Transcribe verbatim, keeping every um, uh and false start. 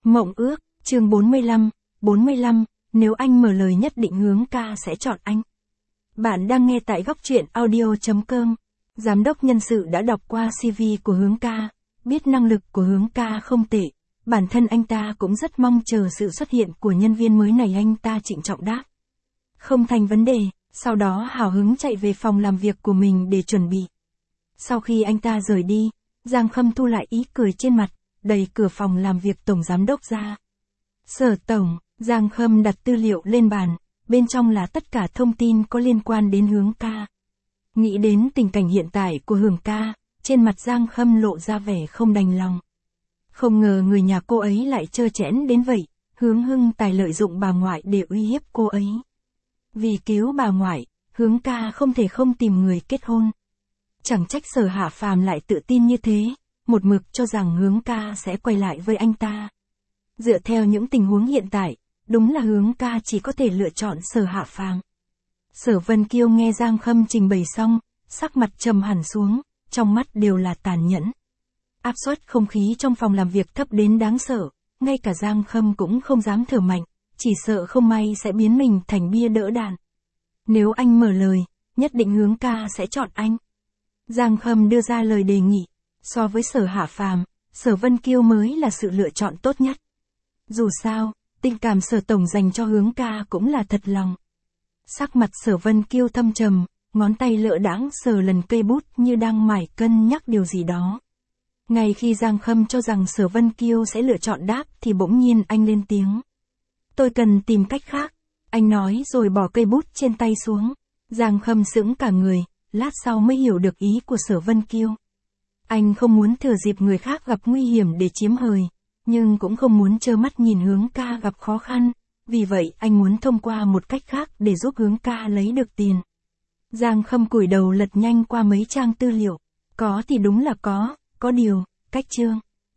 Mộng ước, chương bốn mươi lăm, bốn mươi lăm, nếu anh mở lời nhất định Hướng ca sẽ chọn anh. Bạn đang nghe tại góc truyện audio chấm com. Giám đốc nhân sự đã đọc qua xê vê của Hướng ca, biết năng lực của Hướng ca không tệ. Bản thân anh ta cũng rất mong chờ sự xuất hiện của nhân viên mới này, anh ta trịnh trọng đáp. Không thành vấn đề, sau đó hào hứng chạy về phòng làm việc của mình để chuẩn bị. Sau khi anh ta rời đi, Giang Khâm thu lại ý cười trên mặt, đẩy cửa phòng làm việc tổng giám đốc ra. Sở tổng, Giang Khâm đặt tư liệu lên bàn, bên trong là tất cả thông tin có liên quan đến Hướng ca. Nghĩ đến tình cảnh hiện tại của Hướng ca, trên mặt Giang Khâm lộ ra vẻ không đành lòng. Không ngờ người nhà cô ấy lại trơ trẽn đến vậy, Hướng Hưng Tài lợi dụng bà ngoại để uy hiếp cô ấy. Vì cứu bà ngoại, Hướng ca không thể không tìm người kết hôn. Chẳng trách Sở Hạ Phàm lại tự tin như thế, một mực cho rằng Hướng ca sẽ quay lại với anh ta. Dựa theo những tình huống hiện tại, đúng là Hướng ca chỉ có thể lựa chọn Sở Hạ Phàm. Sở Vân Kiêu nghe Giang Khâm trình bày xong, sắc mặt trầm hẳn xuống, trong mắt đều là tàn nhẫn. Áp suất không khí trong phòng làm việc thấp đến đáng sợ, ngay cả Giang Khâm cũng không dám thở mạnh, chỉ sợ không may sẽ biến mình thành bia đỡ đạn. Nếu anh mở lời, nhất định Hướng ca sẽ chọn anh. Giang Khâm đưa ra lời đề nghị, so với Sở Hạ Phàm, Sở Vân Kiêu mới là sự lựa chọn tốt nhất. Dù sao, tình cảm Sở tổng dành cho Hướng ca cũng là thật lòng. Sắc mặt Sở Vân Kiêu thâm trầm, ngón tay lợ đãng sờ lần cây bút như đang mải cân nhắc điều gì đó. Ngay khi Giang Khâm cho rằng Sở Vân Kiêu sẽ lựa chọn đáp thì bỗng nhiên anh lên tiếng. Tôi cần tìm cách khác, anh nói rồi bỏ cây bút trên tay xuống. Giang Khâm sững cả người, lát sau mới hiểu được ý của Sở Vân Kiêu. Anh không muốn thừa dịp người khác gặp nguy hiểm để chiếm hời, nhưng cũng không muốn trơ mắt nhìn Hướng ca gặp khó khăn, vì vậy anh muốn thông qua một cách khác để giúp Hướng ca lấy được tiền. Giang Khâm cúi đầu lật nhanh qua mấy trang tư liệu, có thì đúng là có, có điều, cách chương.